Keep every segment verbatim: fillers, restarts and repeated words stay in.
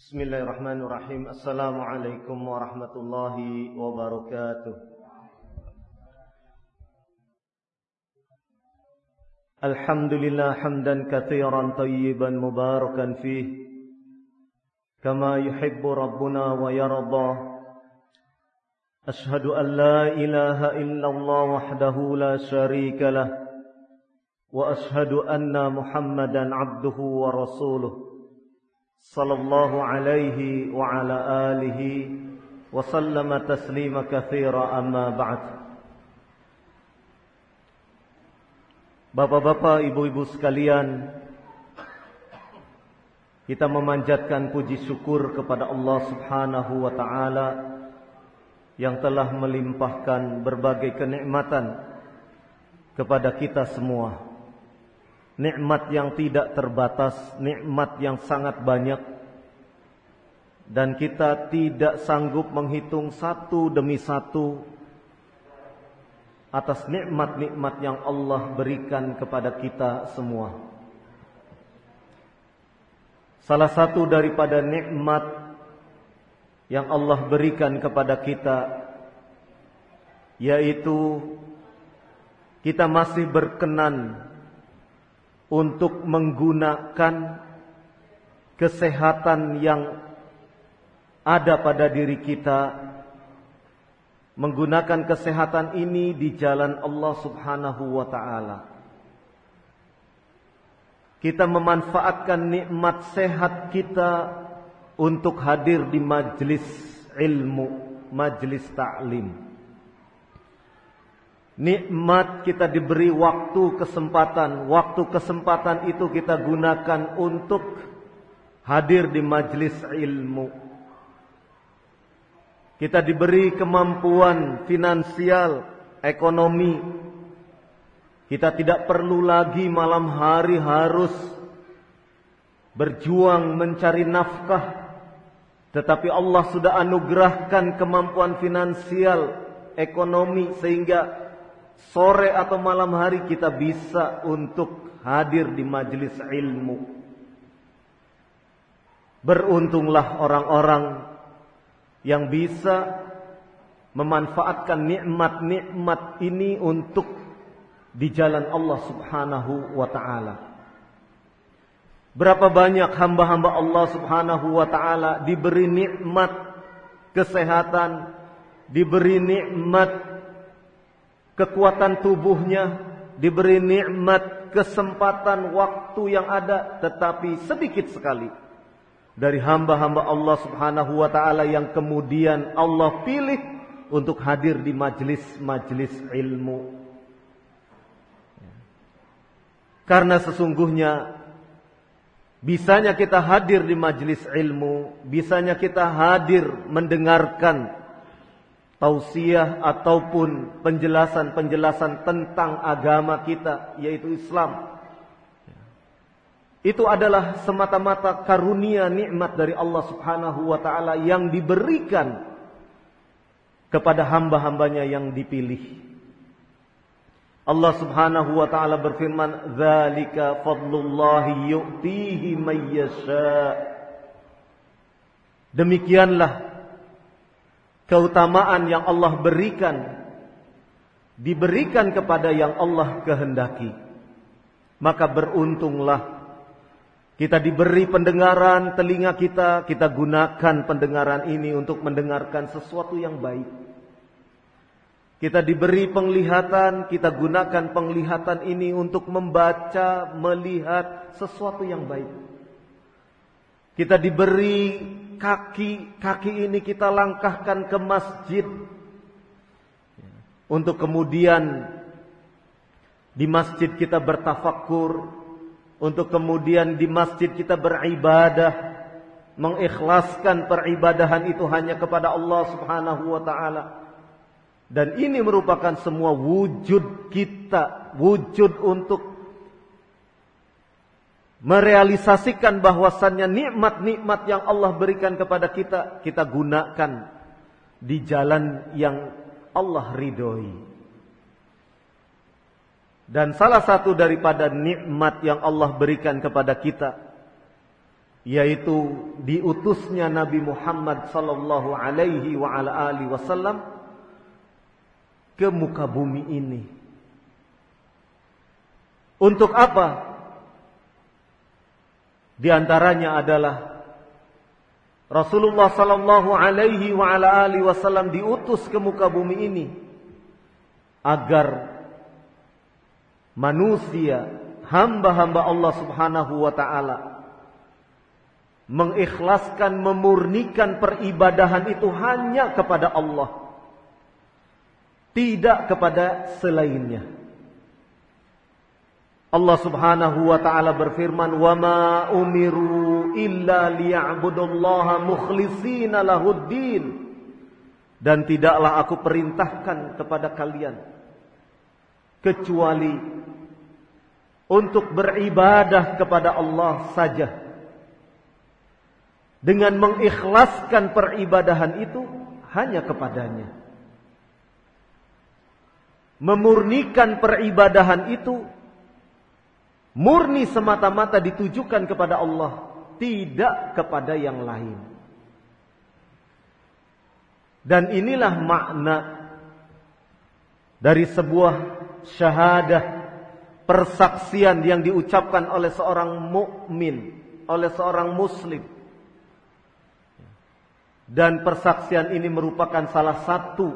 Bismillahirrahmanirrahim. Assalamualaikum warahmatullahi wabarakatuh. Alhamdulillah hamdan katsiran tayyiban mubarakan fih kama yuhibbu rabbuna wa yarda. Ashhadu an la ilaha illallah wahdahu la syarika lah wa ashhadu anna Muhammadan abduhu wa rasuluh sallallahu alaihi wa ala alihi wa sallama taslima katsira, amma ba'd. Bapak-bapak, ibu-ibu sekalian, kita memanjatkan puji syukur kepada Allah Subhanahu wa taala yang telah melimpahkan berbagai kenikmatan kepada kita semua. Nikmat yang tidak terbatas, nikmat yang sangat banyak, dan kita tidak sanggup menghitung satu demi satu atas nikmat-nikmat yang Allah berikan kepada kita semua. Salah satu daripada nikmat yang Allah berikan kepada kita yaitu kita masih berkenan untuk menggunakan kesehatan yang ada pada diri kita, menggunakan kesehatan ini di jalan Allah Subhanahu wa ta'ala. Kita memanfaatkan nikmat sehat kita untuk hadir di majelis ilmu, majelis ta'lim. Nikmat kita diberi waktu kesempatan. Waktu kesempatan itu kita gunakan untuk hadir di majelis ilmu. Kita diberi kemampuan finansial, ekonomi. Kita tidak perlu lagi malam hari harus berjuang mencari nafkah, tetapi Allah sudah anugerahkan kemampuan finansial, ekonomi, sehingga sore atau malam hari kita bisa untuk hadir di majelis ilmu. Beruntunglah orang-orang yang bisa memanfaatkan nikmat-nikmat ini untuk di jalan Allah Subhanahu wa ta'ala. Berapa banyak hamba-hamba Allah Subhanahu wa ta'ala diberi nikmat kesehatan, diberi nikmat kekuatan tubuhnya, diberi nikmat kesempatan waktu yang ada, tetapi sedikit sekali dari hamba-hamba Allah Subhanahu wa ta'ala yang kemudian Allah pilih untuk hadir di majelis-majelis ilmu. Karena sesungguhnya bisanya kita hadir di majelis ilmu, bisanya kita hadir mendengarkan tausiah ataupun penjelasan-penjelasan tentang agama kita, yaitu Islam. Itu adalah semata-mata karunia nikmat dari Allah Subhanahu wa ta'ala yang diberikan kepada hamba-hambanya yang dipilih. Allah Subhanahu wa ta'ala berfirman, "Dzalika fadlullahi yu'tihi may yasha." Demikianlah keutamaan yang Allah berikan, diberikan kepada yang Allah kehendaki. Maka beruntunglah kita diberi pendengaran telinga kita, kita gunakan pendengaran ini untuk mendengarkan sesuatu yang baik. Kita diberi penglihatan, kita gunakan penglihatan ini untuk membaca, melihat sesuatu yang baik. Kita diberi kaki, kaki ini kita langkahkan ke masjid untuk kemudian di masjid kita bertafakkur, untuk kemudian di masjid kita beribadah, mengikhlaskan peribadahan itu hanya kepada Allah Subhanahu wa ta'ala. Dan ini merupakan semua wujud kita, wujud untuk merealisasikan bahwasannya nikmat-nikmat yang Allah berikan kepada kita, kita gunakan di jalan yang Allah ridhoi. Dan salah satu daripada nikmat yang Allah berikan kepada kita yaitu diutusnya Nabi Muhammad sallallahu alaihi wa ala alihi wasallam ke muka bumi ini. Untuk apa? Di antaranya adalah Rasulullah sallallahu alaihi wa ala alihi wasallam diutus ke muka bumi ini agar manusia, hamba-hamba Allah Subhanahu wa taala mengikhlaskan, memurnikan peribadahan itu hanya kepada Allah, tidak kepada selainnya. Allah Subhanahu wa taala berfirman, "Wa ma umiru illa liya'budullaha mukhlishina lahuddin." Dan tidaklah aku perintahkan kepada kalian kecuali untuk beribadah kepada Allah saja, dengan mengikhlaskan peribadahan itu hanya kepadanya. Memurnikan peribadahan itu murni semata-mata ditujukan kepada Allah, tidak kepada yang lain. Dan inilah makna dari sebuah syahadah, persaksian yang diucapkan oleh seorang mukmin, oleh seorang muslim. Dan persaksian ini merupakan salah satu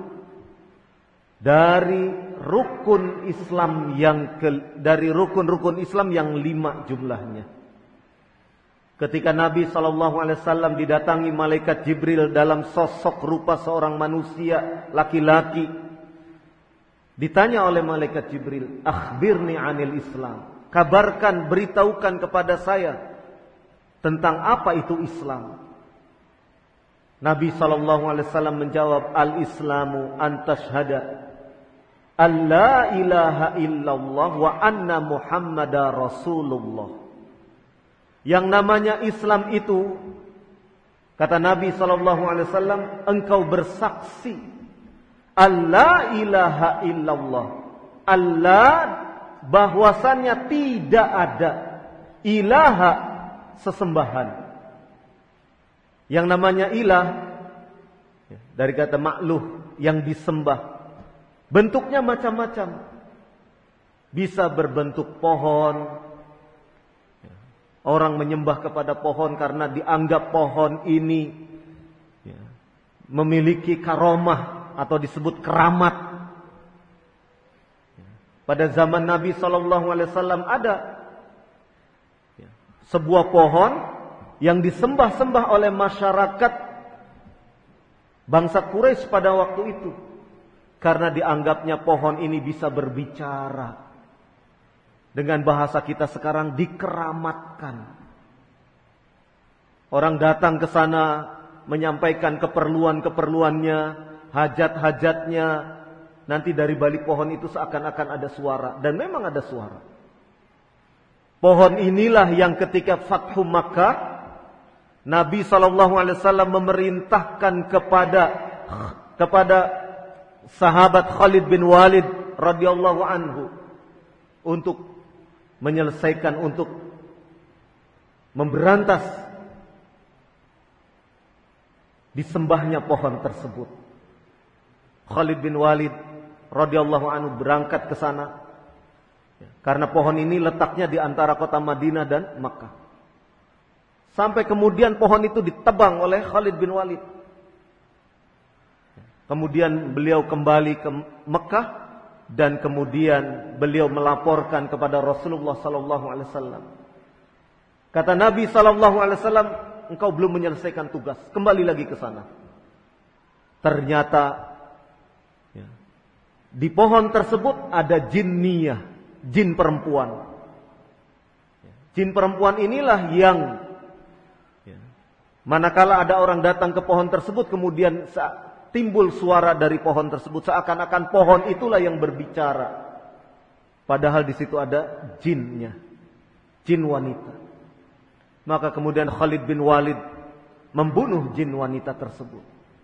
dari rukun Islam yang ke, dari rukun-rukun Islam yang lima jumlahnya. Ketika Nabi shallallahu alaihi wasallam didatangi malaikat Jibril dalam sosok rupa seorang manusia laki-laki, ditanya oleh malaikat Jibril, "Akhbirni 'anil Islam." Kabarkan, beritahukan kepada saya tentang apa itu Islam. Nabi shallallahu alaihi wasallam menjawab, "Al-Islamu an tashhada an la ilaha illallah wa anna Muhammadar Rasulullah." Yang namanya Islam itu, kata Nabi shallallahu alaihi wasallam, engkau bersaksi alla ilaha illallah, Allah bahwasannya tidak ada ilaha sesembahan. Yang namanya ilah dari kata makluh, yang disembah. Bentuknya macam-macam. Bisa berbentuk pohon. Orang menyembah kepada pohon karena dianggap pohon ini memiliki karomah atau disebut keramat. Pada zaman Nabi shallallahu alaihi wasallam ada sebuah pohon yang disembah-sembah oleh masyarakat bangsa Quraisy pada waktu itu, karena dianggapnya pohon ini bisa berbicara. Dengan bahasa kita sekarang, dikeramatkan. Orang datang ke sana menyampaikan keperluan-keperluannya, hajat-hajatnya. Nanti dari balik pohon itu seakan-akan ada suara. Dan memang ada suara. Pohon inilah yang ketika Fathu Makkah, Nabi shallallahu alaihi wasallam memerintahkan kepada kepada sahabat Khalid bin Walid radhiyallahu anhu untuk menyelesaikan, untuk memberantas disembahnya pohon tersebut. Khalid bin Walid radhiyallahu anhu berangkat ke sana karena pohon ini letaknya di antara kota Madinah dan Makkah. Sampai kemudian pohon itu ditebang oleh Khalid bin Walid. Kemudian beliau kembali ke Mekah dan kemudian beliau melaporkan kepada Rasulullah sallallahu alaihi wasallam. Kata Nabi sallallahu alaihi wasallam, "Engkau belum menyelesaikan tugas, kembali lagi ke sana." Ternyata ya, di pohon tersebut ada jinniyah, jin perempuan. Jin perempuan inilah yang ya, manakala ada orang datang ke pohon tersebut, kemudian timbul suara dari pohon tersebut, seakan-akan pohon itulah yang berbicara. Padahal di situ ada jinnya, jin wanita. Maka kemudian Khalid bin Walid membunuh jin wanita tersebut.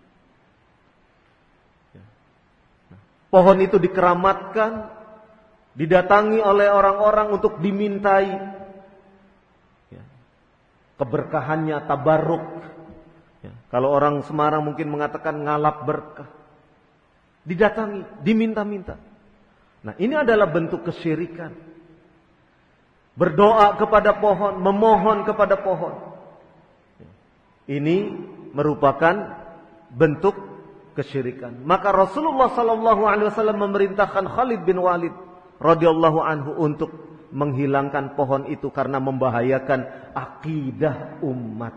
Pohon itu dikeramatkan, didatangi oleh orang-orang untuk dimintai. keberkahannya, tabarruk. Ya, kalau orang Semarang mungkin mengatakan ngalap berkah. Didatangi, diminta-minta. Nah, ini adalah bentuk kesyirikan. Berdoa kepada pohon, memohon kepada pohon. Ini merupakan bentuk kesyirikan. Maka Rasulullah sallallahu alaihi wasallam memerintahkan Khalid bin Walid radhiyallahu anhu untuk menghilangkan pohon itu karena membahayakan akidah umat.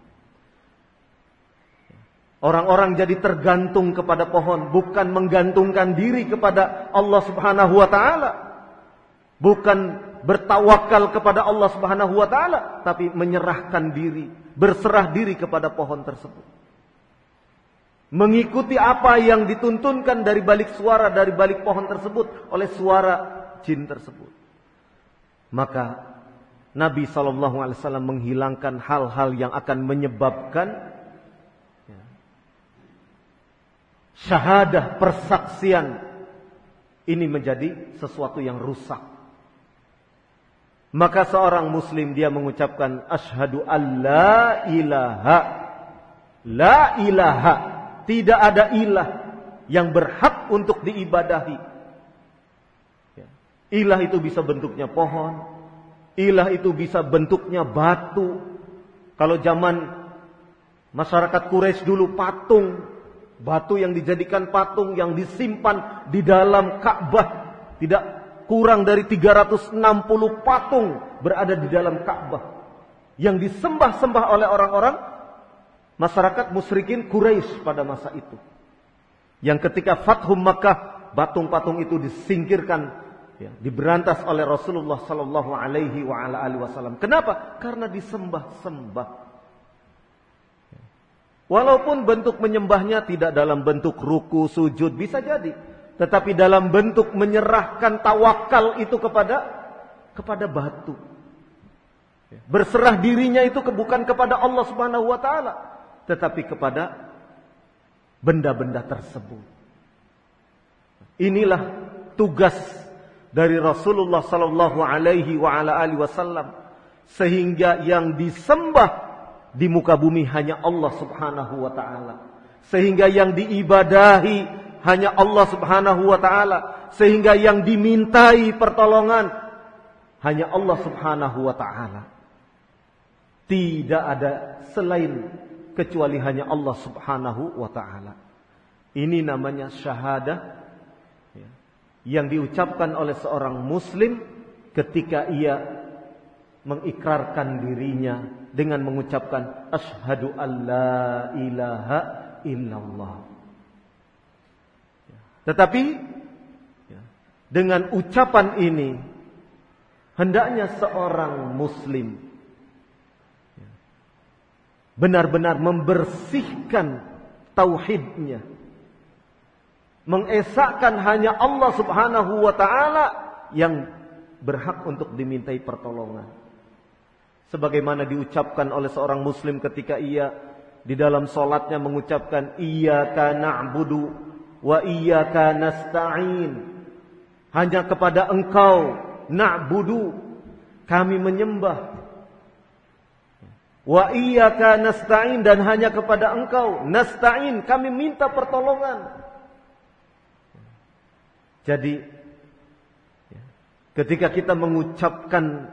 Orang-orang jadi tergantung kepada pohon, bukan menggantungkan diri kepada Allah Subhanahu wa taala. Bukan bertawakal kepada Allah Subhanahu wa taala, tapi menyerahkan diri, berserah diri kepada pohon tersebut. Mengikuti apa yang dituntunkan dari balik suara dari balik pohon tersebut oleh suara jin tersebut. Maka Nabi sallallahu alaihi wasallam menghilangkan hal-hal yang akan menyebabkan syahadah, persaksian ini menjadi sesuatu yang rusak. Maka seorang muslim dia mengucapkan asyhadu alla ilaha la ilaha, tidak ada ilah yang berhak untuk diibadahi. Ilah itu bisa bentuknya pohon, ilah itu bisa bentuknya batu. Kalau zaman masyarakat Quraisy dulu patung, batu yang dijadikan patung yang disimpan di dalam Ka'bah, tidak kurang dari tiga ratus enam puluh patung berada di dalam Ka'bah yang disembah-sembah oleh orang-orang masyarakat musyrikin Quraisy pada masa itu. Yang ketika Fathum Makkah, patung-patung itu disingkirkan, ya, diberantas oleh Rasulullah sallallahu alaihi wa ala alihi wasallam. Kenapa? Karena disembah-sembah. Walaupun bentuk menyembahnya tidak dalam bentuk ruku, sujud, bisa jadi. Tetapi dalam bentuk menyerahkan tawakal itu kepada kepada batu. Berserah dirinya itu bukan kepada Allah Subhanahu wa taala, tetapi kepada benda-benda tersebut. Inilah tugas dari Rasulullah sallallahu alaihi wa ala alihi wasallam, sehingga yang disembah di muka bumi hanya Allah Subhanahu wa taala, sehingga yang diibadahi hanya Allah Subhanahu wa taala, sehingga yang dimintai pertolongan hanya Allah Subhanahu wa taala. Tidak ada selain kecuali hanya Allah Subhanahu wa taala. Ini namanya syahadah yang diucapkan oleh seorang muslim ketika ia mengikrarkan dirinya dengan mengucapkan asyhadu alla ilaha illallah. Tetapi dengan ucapan ini hendaknya seorang muslim benar-benar membersihkan tauhidnya, mengesahkan hanya Allah Subhanahu wa taala yang berhak untuk dimintai pertolongan. Sebagaimana diucapkan oleh seorang muslim ketika ia di dalam salatnya mengucapkan iyyaka na'budu wa iyyaka nasta'in. Hanya kepada Engkau na'budu, kami menyembah. Wa iyyaka nasta'in, dan hanya kepada Engkau nasta'in, kami minta pertolongan. Jadi ketika kita mengucapkan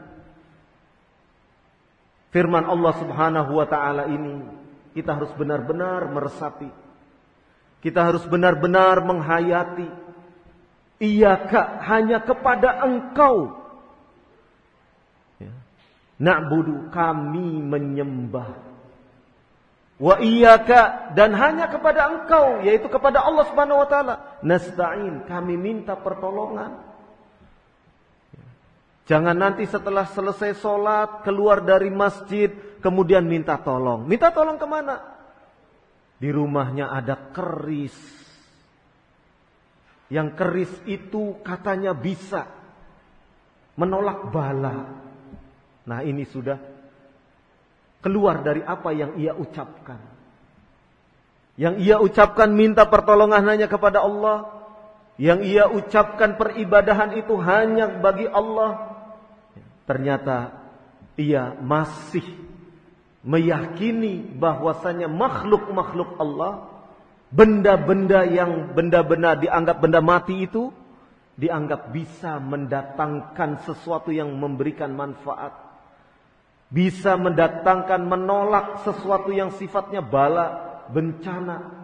firman Allah Subhanahu wa taala ini, kita harus benar-benar meresapi. Kita harus benar-benar menghayati. Iyyaka, hanya kepada Engkau. Ya. Na'budu, kami menyembah. Wa iyyaka, dan hanya kepada Engkau, yaitu kepada Allah Subhanahu wa taala. Nasta'in, kami minta pertolongan. Jangan nanti setelah selesai sholat, keluar dari masjid, kemudian minta tolong. Minta tolong kemana? Di rumahnya ada keris. Yang keris itu katanya bisa menolak bala. Nah, ini sudah keluar dari apa yang ia ucapkan. Yang ia ucapkan minta pertolongan hanya kepada Allah. Yang ia ucapkan peribadahan itu hanya bagi Allah. Ternyata ia masih meyakini bahwasanya makhluk-makhluk Allah, benda-benda yang benda-benda dianggap benda mati itu dianggap bisa mendatangkan sesuatu yang memberikan manfaat, bisa mendatangkan, menolak sesuatu yang sifatnya bala, bencana,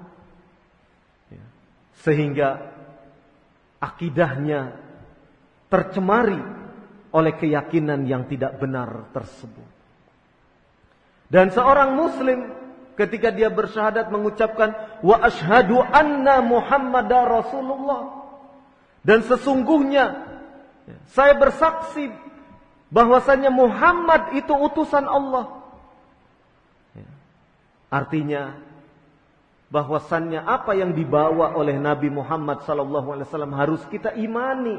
sehingga akidahnya tercemari oleh keyakinan yang tidak benar tersebut. Dan seorang muslim ketika dia bersyahadat mengucapkan wa asyhadu anna Muhammadar Rasulullah, dan sesungguhnya saya bersaksi bahwasanya Muhammad itu utusan Allah. Artinya bahwasannya apa yang dibawa oleh Nabi Muhammad sallallahu alaihi wasallam harus kita imani.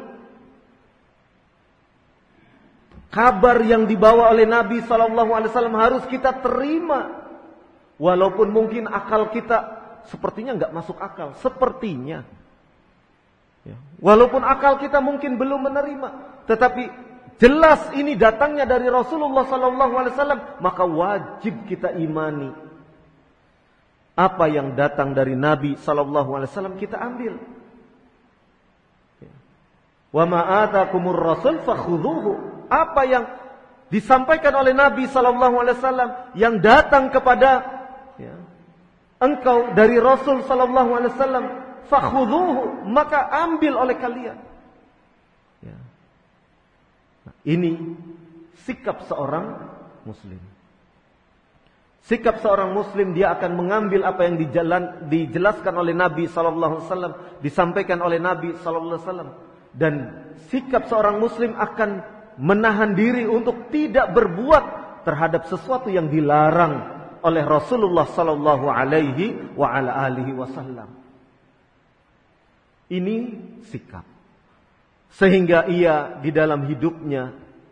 Kabar yang dibawa oleh Nabi sallallahu alaihi wasallam harus kita terima. Walaupun mungkin akal kita sepertinya enggak masuk akal, sepertinya. Ya. Walaupun akal kita mungkin belum menerima, tetapi jelas ini datangnya dari Rasulullah sallallahu alaihi wasallam, maka wajib kita imani. Apa yang datang dari Nabi sallallahu alaihi wasallam kita ambil. Wa ma atakumur rasul fakhudhuhu. Apa yang disampaikan oleh Nabi sallallahu alaihi wasallam yang datang kepada ya, engkau dari Rasul sallallahu alaihi wasallam, fakhudhuhu, maka ambil oleh kalian. Ya. Nah, ini sikap seorang muslim. Sikap seorang muslim, dia akan mengambil apa yang dijalan, dijelaskan oleh Nabi sallallahu alaihi wasallam, disampaikan oleh Nabi sallallahu alaihi wasallam, dan sikap seorang muslim akan menahan diri untuk tidak berbuat terhadap sesuatu yang dilarang oleh Rasulullah sallallahu alaihi wa ala alihi wasallam. Ini sikap. Sehingga ia di dalam hidupnya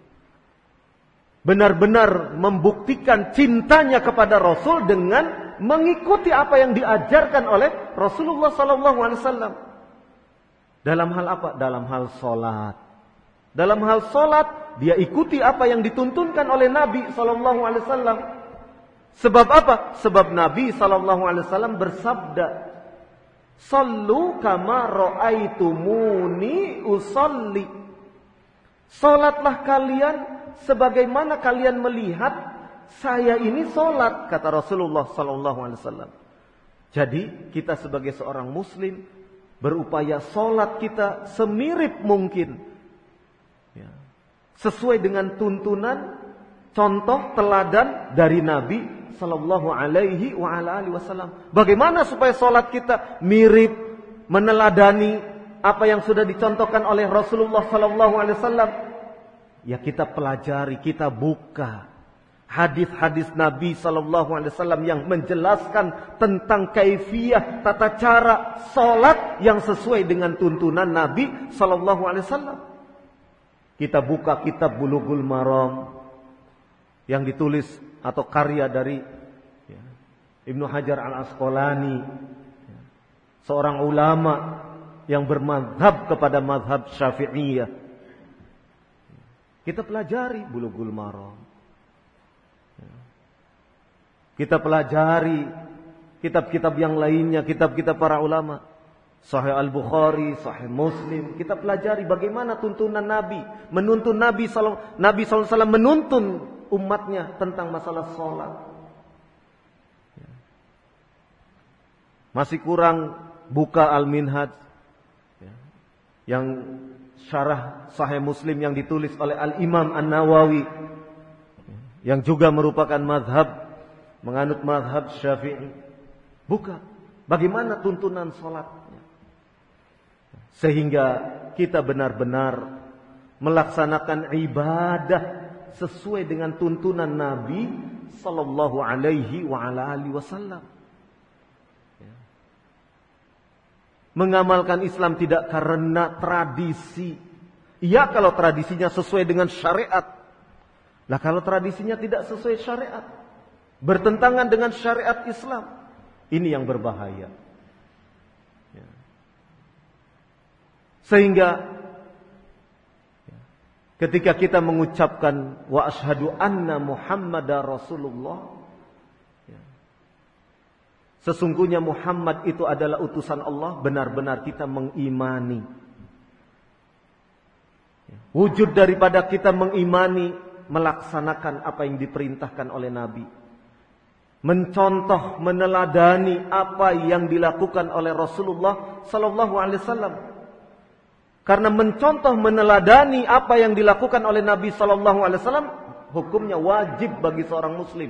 benar-benar membuktikan cintanya kepada Rasul dengan mengikuti apa yang diajarkan oleh Rasulullah sallallahu alaihi wasallam. Dalam hal apa? Dalam hal salat. Dalam hal salat dia ikuti apa yang dituntunkan oleh Nabi sallallahu alaihi wasallam. Sebab apa? Sebab Nabi sallallahu alaihi wasallam bersabda, "Shallu kama ra'aitumuni usolli." Salatlah kalian sebagaimana kalian melihat saya ini salat, kata Rasulullah sallallahu alaihi wasallam. Jadi kita sebagai seorang muslim berupaya salat kita semirip mungkin, ya, sesuai dengan tuntunan, contoh, teladan dari Nabi sallallahu alaihi wa ala alihi wasallam. Bagaimana supaya salat kita mirip, meneladani apa yang sudah dicontohkan oleh Rasulullah sallallahu alaihi wasallam? Ya kita pelajari, kita buka hadis-hadis Nabi sallallahu alaihi wasallam yang menjelaskan tentang kaifiyah, tata cara salat yang sesuai dengan tuntunan Nabi sallallahu alaihi wasallam. Kita buka kitab Bulughul Maram yang ditulis atau karya dari ya, Ibnu Hajar Al-Asqalani, ya, seorang ulama yang bermadhab kepada madhab Syafi'iyah. Kita pelajari Bulughul Maram. Ya. Kita pelajari kitab-kitab yang lainnya, kitab-kitab para ulama. Sahih Al-Bukhari, Sahih Muslim. Kita pelajari bagaimana tuntunan Nabi, menuntun Nabi sallallahu alaihi wasallam menuntun umatnya tentang masalah salat. Masih kurang buka Al-Minhaj, ya, yang syarah Sahih Muslim yang ditulis oleh Al-Imam An-Nawawi, ya, yang juga merupakan mazhab, menganut mazhab Syafi'i. Buka bagaimana tuntunan salatnya, sehingga kita benar-benar melaksanakan ibadah sesuai dengan tuntunan Nabi sallallahu alaihi wa ala alihi wasallam. Mengamalkan Islam tidak karena tradisi. Iya kalau tradisinya sesuai dengan syariat. Nah kalau tradisinya tidak sesuai syariat, bertentangan dengan syariat Islam, ini yang berbahaya. Sehingga ketika kita mengucapkan wa asyhadu anna Muhammadar Rasulullah, sesungguhnya Muhammad itu adalah utusan Allah, benar-benar kita mengimani. Wujud daripada kita mengimani, melaksanakan apa yang diperintahkan oleh Nabi. Mencontoh, meneladani apa yang dilakukan oleh Rasulullah sallallahu alaihi wasallam. Karena mencontoh, meneladani apa yang dilakukan oleh Nabi sallallahu alaihi wasallam, hukumnya wajib bagi seorang muslim.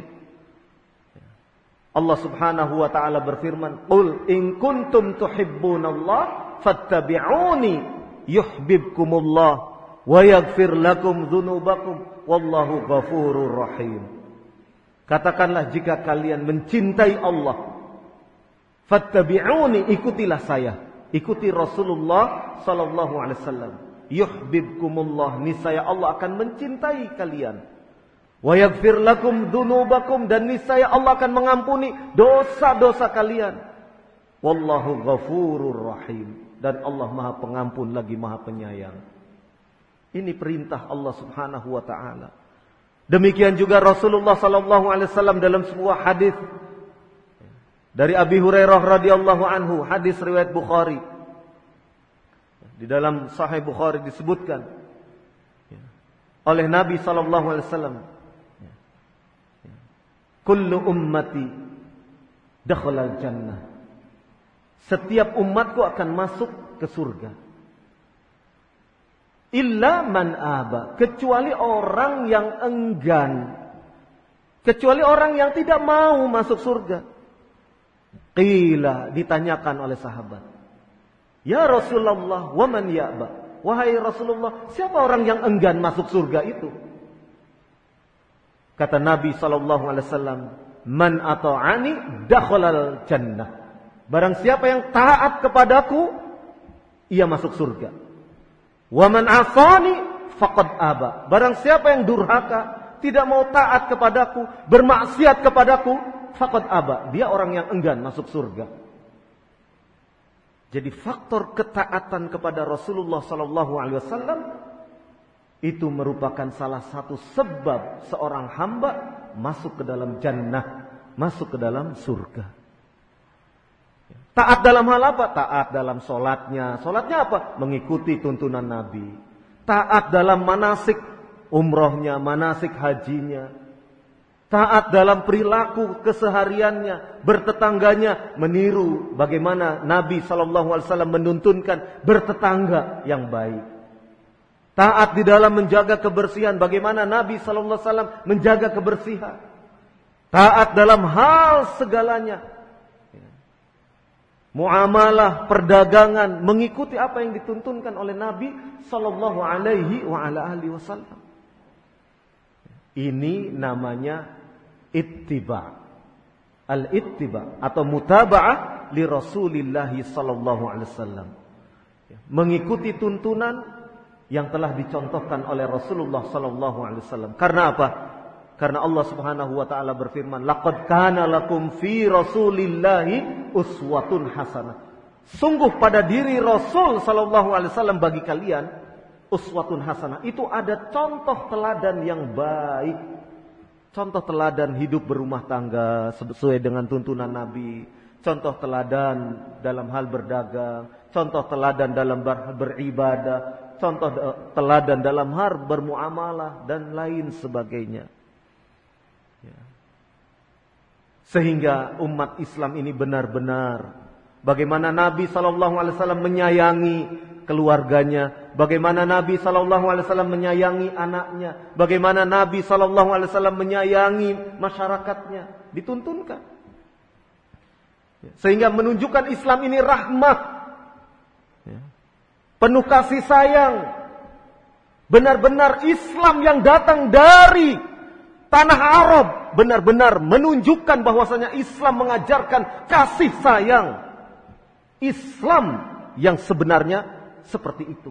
Allah Subhanahu wa taala berfirman, "Qul in kuntum tuhibbunallah fattabi'uni yuhibbukumullah wa yaghfir lakum dzunubakum wallahu ghafurur rahim." Katakanlah, jika kalian mencintai Allah, fattabi'uni, ikutilah saya, ikuti Rasulullah sallallahu alaihi wasallam. Yuhibbukumullah, niscaya Allah akan mencintai kalian. Wa yaghfir lakum dzunubakum, dan niscaya Allah akan mengampuni dosa-dosa kalian. Wallahu ghafurur rahim, dan Allah Maha Pengampun lagi Maha Penyayang. Ini perintah Allah Subhanahu wa taala. Demikian juga Rasulullah sallallahu alaihi wasallam dalam sebuah hadis dari Abi Hurairah radhiyallahu anhu, hadis riwayat Bukhari. Di dalam Sahih Bukhari disebutkan oleh Nabi sallallahu alaihi wasallam, kullu ummati dakhala al-jannah. Setiap umatku akan masuk ke surga. Illa man aba, kecuali orang yang enggan, kecuali orang yang tidak mau masuk surga. Qila, ditanyakan oleh sahabat, ya Rasulullah, wa man ya'ba? Wahai Rasulullah, siapa orang yang enggan masuk surga itu? Kata Nabi sallallahu alaihi wasallam, man ata'ani dakhalal jannah. Barang siapa yang taat kepadaku, ia masuk surga. Wa man asani faqad aba. Barang siapa yang durhaka, tidak mau taat kepadaku, bermaksiat kepadaku, faqad aba. Dia orang yang enggan masuk surga. Jadi faktor ketaatan kepada Rasulullah sallallahu alaihi wasallam itu merupakan salah satu sebab seorang hamba masuk ke dalam jannah, masuk ke dalam surga. Taat dalam hal apa? Taat dalam solatnya. Solatnya apa? Mengikuti tuntunan Nabi. Taat dalam manasik umrohnya, manasik hajinya. Taat dalam perilaku kesehariannya, bertetangganya, meniru bagaimana Nabi sallallahu alaihi wasallam menuntunkan bertetangga yang baik. Taat di dalam menjaga kebersihan, bagaimana Nabi sallallahu alaihi wasallam menjaga kebersihan. Taat dalam hal segalanya. Muamalah, perdagangan, mengikuti apa yang dituntunkan oleh Nabi sallallahu alaihi wa ala alihi wasallam. Ini namanya ittiba. Al-ittiba atau mutaba'ah li Rasulillah sallallahu alaihi wasallam. Mengikuti tuntunan yang telah dicontohkan oleh Rasulullah sallallahu alaihi wasallam. Karena apa? Karena Allah Subhanahu wa taala berfirman, laqad kana lakum fi Rasulillahi uswatun hasanah. Sungguh pada diri Rasul sallallahu alaihi wasallam bagi kalian uswatun hasanah. Itu ada contoh teladan yang baik. Contoh teladan hidup berumah tangga sesuai dengan tuntunan Nabi. Contoh teladan dalam hal berdagang, contoh teladan dalam beribadah, contoh teladan dalam hal bermuamalah dan lain sebagainya. Sehingga umat Islam ini benar-benar bagaimana Nabi sallallahu alaihi wasallam menyayangi keluarganya, bagaimana Nabi sallallahu alaihi wasallam menyayangi anaknya, bagaimana Nabi sallallahu alaihi wasallam menyayangi masyarakatnya, dituntunkan. Sehingga menunjukkan Islam ini rahmah, penuh kasih sayang. Benar-benar Islam yang datang dari tanah Arab benar-benar menunjukkan bahwasanya Islam mengajarkan kasih sayang. Islam yang sebenarnya seperti itu.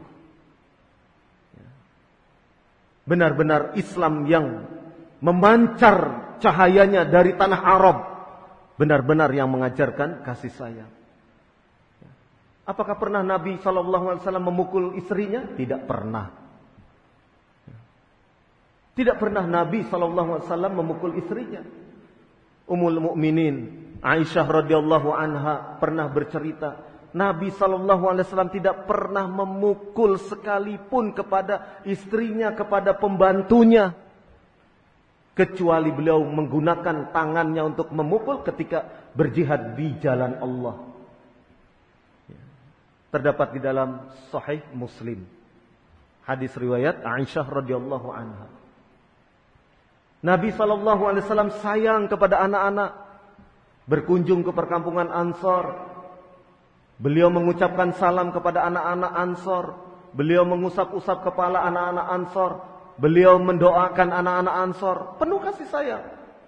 Benar-benar Islam yang memancar cahayanya dari tanah Arab. Benar-benar yang mengajarkan kasih sayang. Apakah pernah Nabi shallallahu alaihi wasallam memukul istrinya? Tidak pernah. Tidak pernah Nabi shallallahu alaihi wasallam memukul istrinya. Ummul Mukminin Aisyah radhiyallahu anha pernah bercerita, Nabi sallallahu alaihi wasallam tidak pernah memukul sekalipun kepada istrinya, kepada pembantunya, kecuali beliau menggunakan tangannya untuk memukul ketika berjihad di jalan Allah. Terdapat di dalam Sahih Muslim, hadis riwayat Aisyah radhiyallahu anha. Nabi sallallahu alaihi wasallam sayang kepada anak-anak. Berkunjung ke perkampungan Ansor, beliau mengucapkan salam kepada anak-anak Ansor. Beliau mengusap-usap kepala anak-anak Ansor. Beliau mendoakan anak-anak Ansor. Penuh kasih sayang.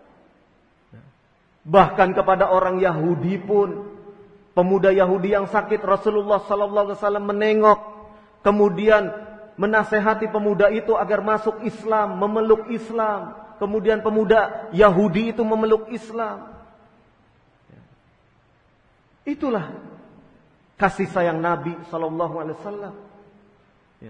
Bahkan kepada orang Yahudi pun, pemuda Yahudi yang sakit, Rasulullah sallallahu alaihi wasallam menengok, kemudian menasehati pemuda itu agar masuk Islam, memeluk Islam. Kemudian pemuda Yahudi itu memeluk Islam. Itulah kasih sayang Nabi sallallahu alaihi wasallam. Ya.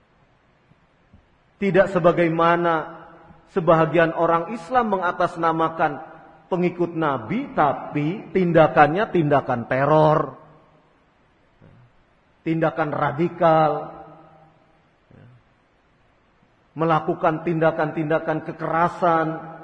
Tidak sebagaimana sebahagian orang Islam mengatasnamakan pengikut Nabi, tapi tindakannya tindakan teror, tindakan radikal, melakukan tindakan-tindakan kekerasan,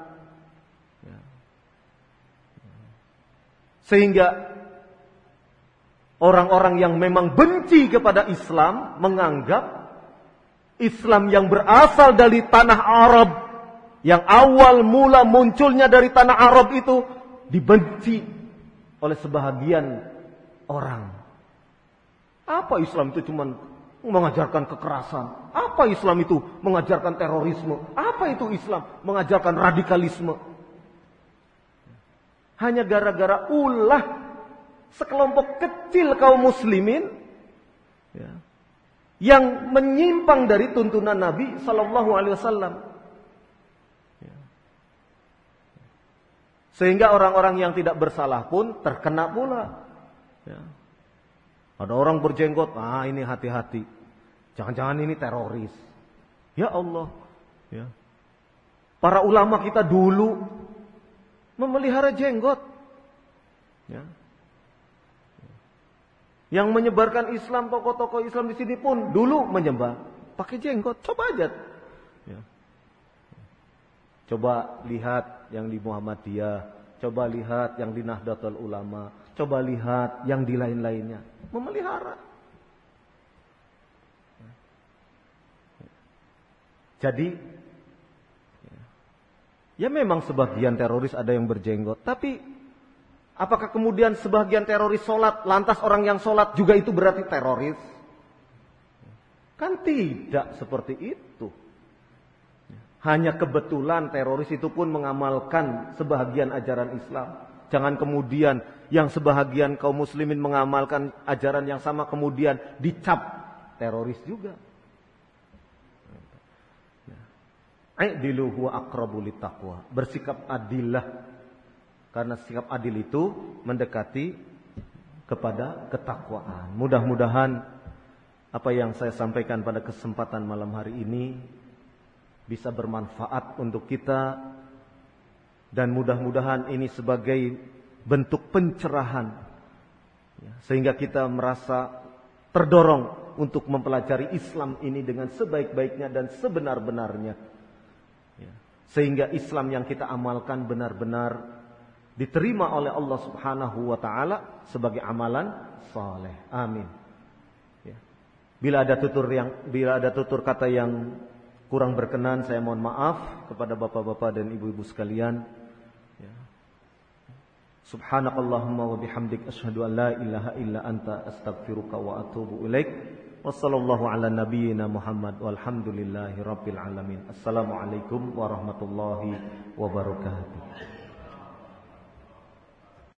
sehingga orang-orang yang memang benci kepada Islam menganggap Islam yang berasal dari tanah Arab, yang awal mula munculnya dari tanah Arab itu, dibenci oleh sebahagian orang. Apa Islam itu cuma mengajarkan kekerasan? Apa Islam itu mengajarkan terorisme? Apa itu Islam mengajarkan radikalisme? Hanya gara-gara ulah sekelompok kecil kaum muslimin ya, yang menyimpang dari tuntunan Nabi sallallahu alaihi wasallam. Ya. Sehingga orang-orang yang tidak bersalah pun terkena pula. Ya. Ada orang berjenggot, ah ini hati-hati. Jangan-jangan ini teroris. Ya Allah. Ya. Para ulama kita dulu memelihara jenggot. Ya. Yang menyebarkan Islam, tokoh-tokoh Islam di sini pun dulu menyebar pakai jenggot. Coba aja. Ya. Coba lihat yang di Muhammadiyah, coba lihat yang di Nahdlatul Ulama, coba lihat yang di lain-lainnya memelihara. Jadi ya memang sebagian teroris ada yang berjenggot, tapi apakah kemudian sebagian teroris sholat, lantas orang yang sholat juga itu berarti teroris? Kan tidak seperti itu. Hanya kebetulan teroris itu pun mengamalkan sebahagian ajaran Islam. Jangan kemudian yang sebahagian kaum muslimin mengamalkan ajaran yang sama kemudian dicap teroris juga. Aidilu huwa aqrabu littaqwa. Bersikap adillah. Karena sikap adil itu mendekati kepada ketakwaan. Mudah-mudahan apa yang saya sampaikan pada kesempatan malam hari ini bisa bermanfaat untuk kita. Dan mudah-mudahan ini sebagai bentuk pencerahan. Sehingga kita merasa terdorong untuk mempelajari Islam ini dengan sebaik-baiknya dan sebenar-benarnya. Sehingga Islam yang kita amalkan benar-benar diterima oleh Allah Subhanahu wa taala sebagai amalan saleh. Amin. Ya. Bila ada tutur yang bila ada tutur kata yang kurang berkenan, saya mohon maaf kepada bapak-bapak dan ibu-ibu sekalian. Ya. Subhanakallahumma wa bihamdik asyhadu an la ilaha illa anta astaghfiruka wa atubu ilaik. Wassallallahu ala nabiyyina Muhammad walhamdulillahi rabbil alamin. Assalamualaikum warahmatullahi wabarakatuh.